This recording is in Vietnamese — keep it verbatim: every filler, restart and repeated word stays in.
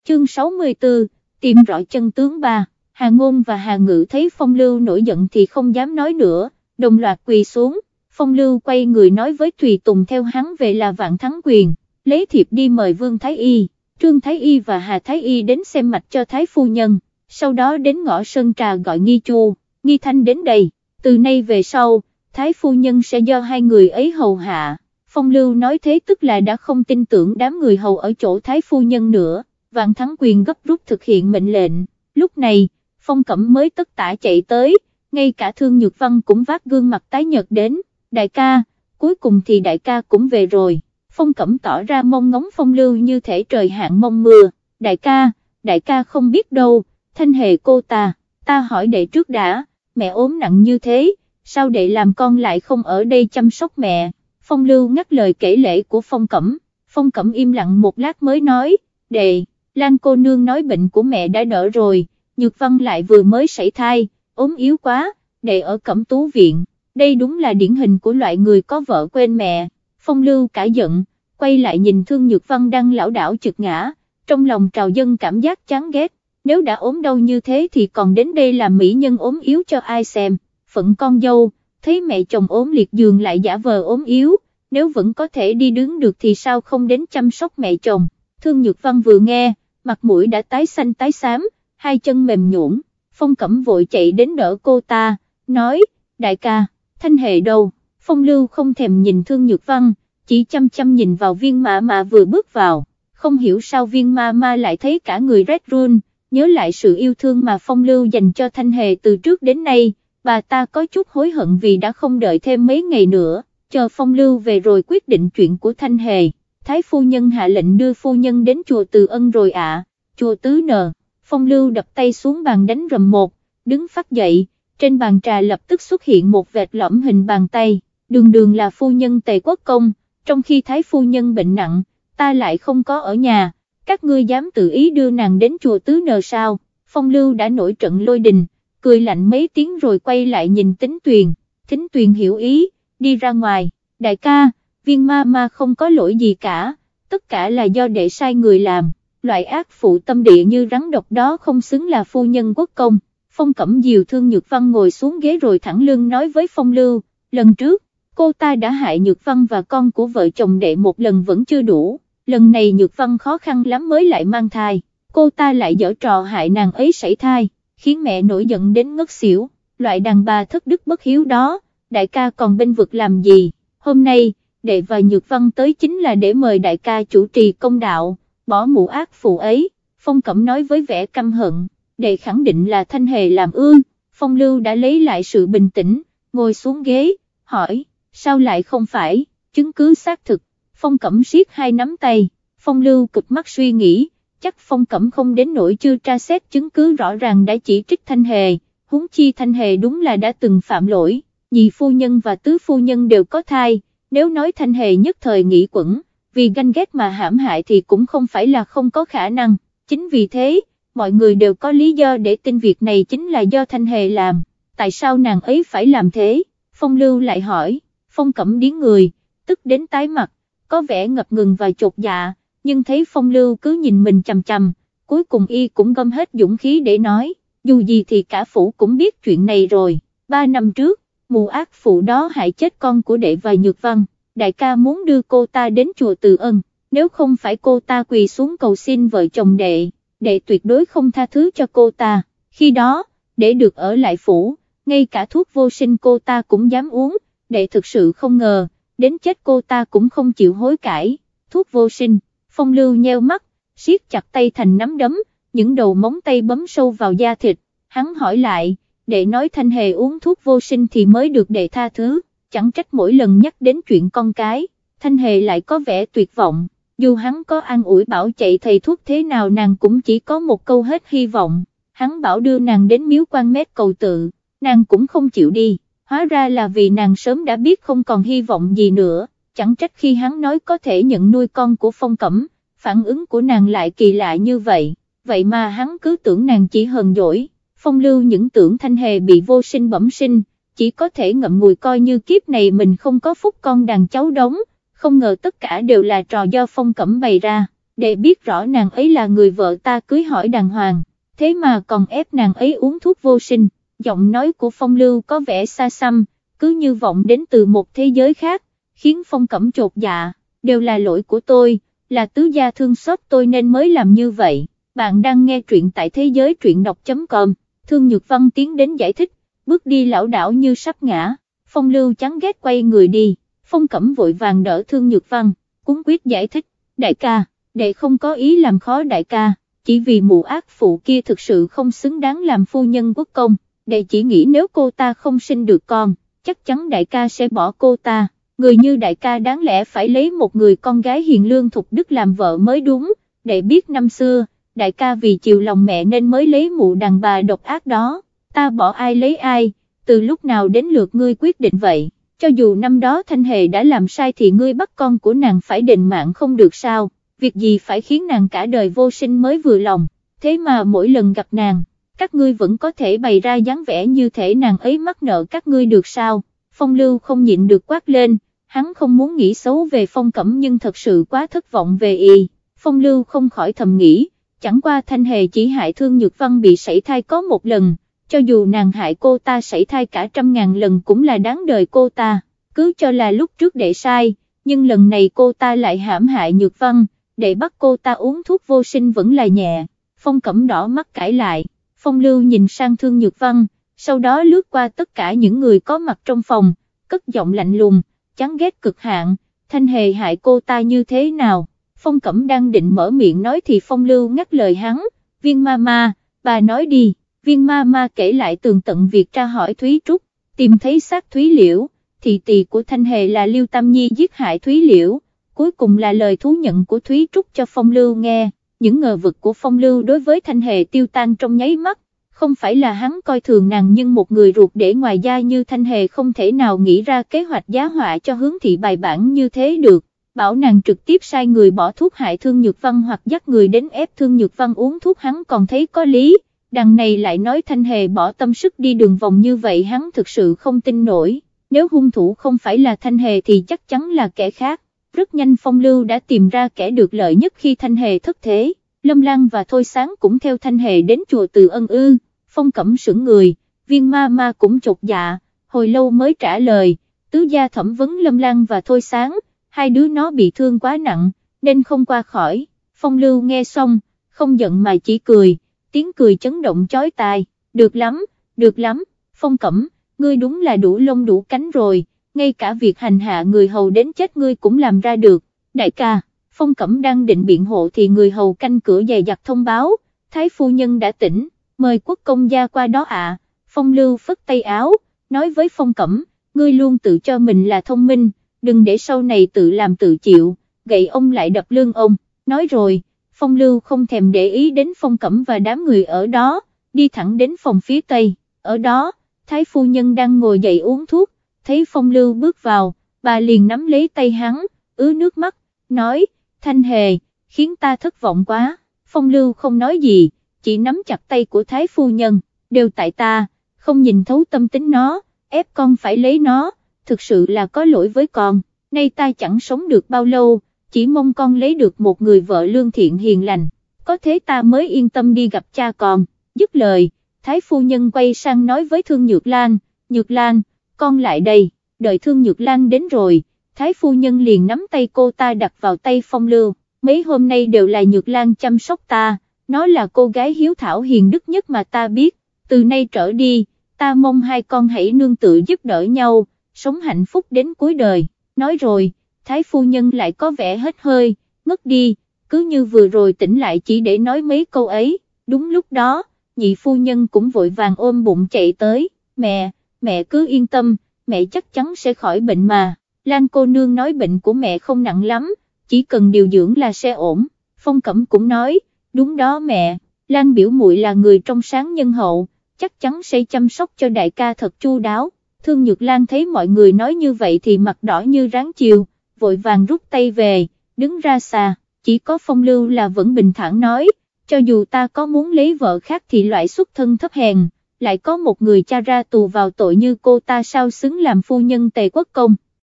chương sáu mươi tư, tìm rõ chân tướng ba. Hà Ngôn và Hà Ngự thấy Phong Lưu nổi giận thì không dám nói nữa, đồng loạt quỳ xuống. Phong Lưu quay người nói với tùy tùng theo hắn về là Vạn Thắng Quyền, lấy thiệp đi mời Vương Thái Y, Trương Thái Y và Hà Thái Y đến xem mạch cho Thái Phu Nhân, sau đó đến ngõ Sơn Trà gọi Nghi Chu, Nghi Thanh đến đây, từ nay về sau, Thái Phu Nhân sẽ do hai người ấy hầu hạ. Phong Lưu nói thế tức là đã không tin tưởng đám người hầu ở chỗ Thái Phu Nhân nữa. Vạn Thắng Quyền gấp rút thực hiện mệnh lệnh, lúc này, Phong Cẩm mới tất tả chạy tới, ngay cả Thương Nhược Văn cũng vác gương mặt tái nhợt đến, đại ca, cuối cùng thì đại ca cũng về rồi. Phong Cẩm tỏ ra mong ngóng Phong Lưu như thể trời hạn mong mưa, đại ca, đại ca không biết đâu, Thanh Hề cô ta, ta hỏi đệ trước đã, mẹ ốm nặng như thế, sao đệ làm con lại không ở đây chăm sóc mẹ. Phong Lưu ngắt lời kể lể của Phong Cẩm, Phong Cẩm im lặng một lát mới nói, đệ, Lan cô nương nói bệnh của mẹ đã đỡ rồi, Nhược Văn lại vừa mới sảy thai, ốm yếu quá, đệ ở Cẩm Tú viện, đây đúng là điển hình của loại người có vợ quên mẹ. Phong Lưu cả giận, quay lại nhìn Thương Nhược Văn đang lảo đảo chực ngã, trong lòng trào dâng cảm giác chán ghét, nếu đã ốm đau như thế thì còn đến đây làm mỹ nhân ốm yếu cho ai xem. Phận con dâu, thấy mẹ chồng ốm liệt giường lại giả vờ ốm yếu, nếu vẫn có thể đi đứng được thì sao không đến chăm sóc mẹ chồng. Thương Nhược Văn vừa nghe, mặt mũi đã tái xanh tái xám, hai chân mềm nhũn. Phong Cẩm vội chạy đến đỡ cô ta, nói, đại ca, Thanh Hề đâu. Phong Lưu không thèm nhìn Thương Nhược Văn, chỉ chăm chăm nhìn vào Viên Ma Ma vừa bước vào, không hiểu sao Viên Ma Ma lại thấy cả người rét run, nhớ lại sự yêu thương mà Phong Lưu dành cho Thanh Hề từ trước đến nay, bà ta có chút hối hận vì đã không đợi thêm mấy ngày nữa, chờ Phong Lưu về rồi quyết định chuyện của Thanh Hề. Thái Phu Nhân hạ lệnh đưa Phu Nhân đến chùa Từ Ân rồi ạ. À. Chùa Tứ Nờ. Phong Lưu đập tay xuống bàn đánh rầm một, đứng phắt dậy, trên bàn trà lập tức xuất hiện một vệt lõm hình bàn tay, đường đường là Phu Nhân Tề Quốc Công, trong khi Thái Phu Nhân bệnh nặng, ta lại không có ở nhà, các ngươi dám tự ý đưa nàng đến chùa Tứ Nờ sao. Phong Lưu đã nổi trận lôi đình, cười lạnh mấy tiếng rồi quay lại nhìn Tính Tuyền, Tính Tuyền hiểu ý, đi ra ngoài, đại ca, Viên Ma Ma không có lỗi gì cả, tất cả là do đệ sai người làm, loại ác phụ tâm địa như rắn độc đó không xứng là phu nhân quốc công. Phong Cẩm dìu Thương Nhược Văn ngồi xuống ghế rồi thẳng lưng nói với Phong Lưu, lần trước, cô ta đã hại Nhược Văn và con của vợ chồng đệ một lần vẫn chưa đủ, lần này Nhược Văn khó khăn lắm mới lại mang thai, cô ta lại giở trò hại nàng ấy sảy thai, khiến mẹ nổi giận đến ngất xỉu, loại đàn bà thất đức bất hiếu đó, đại ca còn bênh vực làm gì. Hôm nay, đệ và Nhược Văn tới chính là để mời đại ca chủ trì công đạo, bỏ mụ ác phụ ấy. Phong Cẩm nói với vẻ căm hận, đệ khẳng định là Thanh Hề làm ư. Phong Lưu đã lấy lại sự bình tĩnh, ngồi xuống ghế, hỏi, sao lại không phải, chứng cứ xác thực. Phong Cẩm siết hai nắm tay, Phong Lưu cực mắt suy nghĩ, chắc Phong Cẩm không đến nỗi chưa tra xét chứng cứ rõ ràng đã chỉ trích Thanh Hề, huống chi Thanh Hề đúng là đã từng phạm lỗi, nhị phu nhân và tứ phu nhân đều có thai, nếu nói Thanh Hề nhất thời nghĩ quẩn, vì ganh ghét mà hãm hại thì cũng không phải là không có khả năng, chính vì thế, mọi người đều có lý do để tin việc này chính là do Thanh Hề làm, tại sao nàng ấy phải làm thế. Phong Lưu lại hỏi, Phong Cẩm điếng người, tức đến tái mặt, có vẻ ngập ngừng và chột dạ, nhưng thấy Phong Lưu cứ nhìn mình chằm chằm, cuối cùng y cũng gom hết dũng khí để nói, dù gì thì cả phủ cũng biết chuyện này rồi, ba năm trước, mụ ác phụ đó hại chết con của đệ và Nhược Văn, đại ca muốn đưa cô ta đến chùa Từ Ân, nếu không phải cô ta quỳ xuống cầu xin vợ chồng đệ, đệ tuyệt đối không tha thứ cho cô ta, khi đó, để được ở lại phủ, ngay cả thuốc vô sinh cô ta cũng dám uống, đệ thực sự không ngờ, đến chết cô ta cũng không chịu hối cải. Thuốc vô sinh. Phong Lưu nheo mắt, siết chặt tay thành nắm đấm, những đầu móng tay bấm sâu vào da thịt, hắn hỏi lại, đệ nói Thanh Hề uống thuốc vô sinh thì mới được đệ tha thứ, chẳng trách mỗi lần nhắc đến chuyện con cái, Thanh Hề lại có vẻ tuyệt vọng, dù hắn có an ủi bảo chạy thầy thuốc thế nào nàng cũng chỉ có một câu hết hy vọng, hắn bảo đưa nàng đến miếu Quan Mét cầu tự, nàng cũng không chịu đi, hóa ra là vì nàng sớm đã biết không còn hy vọng gì nữa, chẳng trách khi hắn nói có thể nhận nuôi con của Phong Cẩm, phản ứng của nàng lại kỳ lạ như vậy, vậy mà hắn cứ tưởng nàng chỉ hờn dỗi. Phong Lưu những tưởng Thanh Hề bị vô sinh bẩm sinh, chỉ có thể ngậm ngùi coi như kiếp này mình không có phúc con đàn cháu đống, không ngờ tất cả đều là trò do Phong Cẩm bày ra. để biết rõ nàng ấy là người vợ ta cưới hỏi đàng hoàng, thế mà còn ép nàng ấy uống thuốc vô sinh. Giọng nói của Phong Lưu có vẻ xa xăm, cứ như vọng đến từ một thế giới khác, khiến Phong Cẩm chột dạ, đều là lỗi của tôi, là tứ gia thương xót tôi nên mới làm như vậy. Bạn đang nghe truyện tại thế giới truyện đọc chấm com, Thương Nhược Văn tiến đến giải thích, bước đi lảo đảo như sắp ngã. Phong Lưu chán ghét quay người đi, Phong Cẩm vội vàng đỡ Thương Nhược Văn, cuống quyết giải thích, đại ca, đệ không có ý làm khó đại ca, chỉ vì mụ ác phụ kia thực sự không xứng đáng làm phu nhân quốc công, đệ chỉ nghĩ nếu cô ta không sinh được con, chắc chắn đại ca sẽ bỏ cô ta, người như đại ca đáng lẽ phải lấy một người con gái hiền lương thục đức làm vợ mới đúng, đệ biết năm xưa, đại ca vì chiều lòng mẹ nên mới lấy mụ đàn bà độc ác đó, ta bỏ ai lấy ai, từ lúc nào đến lượt ngươi quyết định vậy, cho dù năm đó Thanh Hề đã làm sai thì ngươi bắt con của nàng phải đền mạng không được sao, việc gì phải khiến nàng cả đời vô sinh mới vừa lòng, thế mà mỗi lần gặp nàng, các ngươi vẫn có thể bày ra dáng vẻ như thể nàng ấy mắc nợ các ngươi được sao. Phong Lưu không nhịn được quát lên, hắn không muốn nghĩ xấu về Phong Cẩm nhưng thật sự quá thất vọng về y, Phong Lưu không khỏi thầm nghĩ, chẳng qua Thanh Hề chỉ hại Thương Nhược Văn bị sảy thai có một lần, cho dù nàng hại cô ta sảy thai cả trăm ngàn lần cũng là đáng đời cô ta, cứ cho là lúc trước đệ sai, nhưng lần này cô ta lại hãm hại Nhược Văn, để bắt cô ta uống thuốc vô sinh vẫn là nhẹ. Phong Cẩm đỏ mắt cãi lại, Phong Lưu nhìn sang Thương Nhược Văn, sau đó lướt qua tất cả những người có mặt trong phòng, cất giọng lạnh lùng, chán ghét cực hạn, Thanh Hề hại cô ta như thế nào. Phong Cẩm đang định mở miệng nói thì Phong Lưu ngắt lời hắn, Viên ma ma, bà nói đi. Viên ma ma kể lại tường tận việc tra hỏi Thúy Trúc, tìm thấy xác Thúy Liễu, thị tỳ của Thanh Hề là Liêu Tam Nhi giết hại Thúy Liễu, cuối cùng là lời thú nhận của Thúy Trúc cho Phong Lưu nghe, những ngờ vực của Phong Lưu đối với Thanh Hề tiêu tan trong nháy mắt, không phải là hắn coi thường nàng nhưng một người ruột để ngoài da như Thanh Hề không thể nào nghĩ ra kế hoạch giá họa cho hướng thị bài bản như thế được, bảo nàng trực tiếp sai người bỏ thuốc hại Thương Nhược Văn hoặc dắt người đến ép Thương Nhược Văn uống thuốc hắn còn thấy có lý. Đằng này lại nói Thanh Hề bỏ tâm sức đi đường vòng như vậy hắn thực sự không tin nổi, nếu hung thủ không phải là Thanh Hề thì chắc chắn là kẻ khác. Rất nhanh Phong Lưu đã tìm ra kẻ được lợi nhất khi Thanh Hề thất thế, Lâm Lan và Thôi Sáng cũng theo Thanh Hề đến chùa Từ Ân ư. Phong Cẩm sững người, Viên ma ma cũng chột dạ, hồi lâu mới trả lời, tứ gia thẩm vấn Lâm Lan và Thôi Sáng, hai đứa nó bị thương quá nặng, nên không qua khỏi. Phong Lưu nghe xong, không giận mà chỉ cười, tiếng cười chấn động chói tai, được lắm, được lắm, Phong Cẩm, ngươi đúng là đủ lông đủ cánh rồi, ngay cả việc hành hạ người hầu đến chết ngươi cũng làm ra được, đại ca. Phong Cẩm đang định biện hộ thì người hầu canh cửa dày dặt thông báo, Thái phu nhân đã tỉnh, mời quốc công gia qua đó ạ. Phong Lưu phất tay áo, nói với Phong Cẩm, ngươi luôn tự cho mình là thông minh, đừng để sau này tự làm tự chịu, gậy ông lại đập lưng ông. Nói rồi, Phong Lưu không thèm để ý đến Phong Cẩm và đám người ở đó, đi thẳng đến phòng phía tây, ở đó, Thái phu nhân đang ngồi dậy uống thuốc, thấy Phong Lưu bước vào, bà liền nắm lấy tay hắn, ứa nước mắt, nói, Thanh Hề, khiến ta thất vọng quá. Phong Lưu không nói gì, chỉ nắm chặt tay của Thái phu nhân, đều tại ta, không nhìn thấu tâm tính nó, ép con phải lấy nó, thực sự là có lỗi với con, nay ta chẳng sống được bao lâu, chỉ mong con lấy được một người vợ lương thiện hiền lành, có thế ta mới yên tâm đi gặp cha con. Dứt lời, Thái phu nhân quay sang nói với Thương Nhược Lan, Nhược Lan, con lại đây. Đợi Thương Nhược Lan đến rồi, Thái phu nhân liền nắm tay cô ta đặt vào tay Phong Lưu, mấy hôm nay đều là Nhược Lan chăm sóc ta, nó là cô gái hiếu thảo hiền đức nhất mà ta biết, từ nay trở đi, ta mong hai con hãy nương tựa giúp đỡ nhau, sống hạnh phúc đến cuối đời. Nói rồi, Thái phu nhân lại có vẻ hết hơi, ngất đi, cứ như vừa rồi tỉnh lại chỉ để nói mấy câu ấy. Đúng lúc đó, nhị phu nhân cũng vội vàng ôm bụng chạy tới, mẹ, mẹ cứ yên tâm, mẹ chắc chắn sẽ khỏi bệnh mà. Lan cô nương nói bệnh của mẹ không nặng lắm, chỉ cần điều dưỡng là sẽ ổn. Phong Cẩm cũng nói, đúng đó mẹ, Lan biểu muội là người trong sáng nhân hậu, chắc chắn sẽ chăm sóc cho đại ca thật chu đáo. Thương Nhược Lan thấy mọi người nói như vậy thì mặt đỏ như ráng chiều, vội vàng rút tay về, đứng ra xa, chỉ có Phong Lưu là vẫn bình thản nói, cho dù ta có muốn lấy vợ khác thì loại xuất thân thấp hèn, lại có một người cha ra tù vào tội như cô ta sao xứng làm phu nhân Tề Quốc công.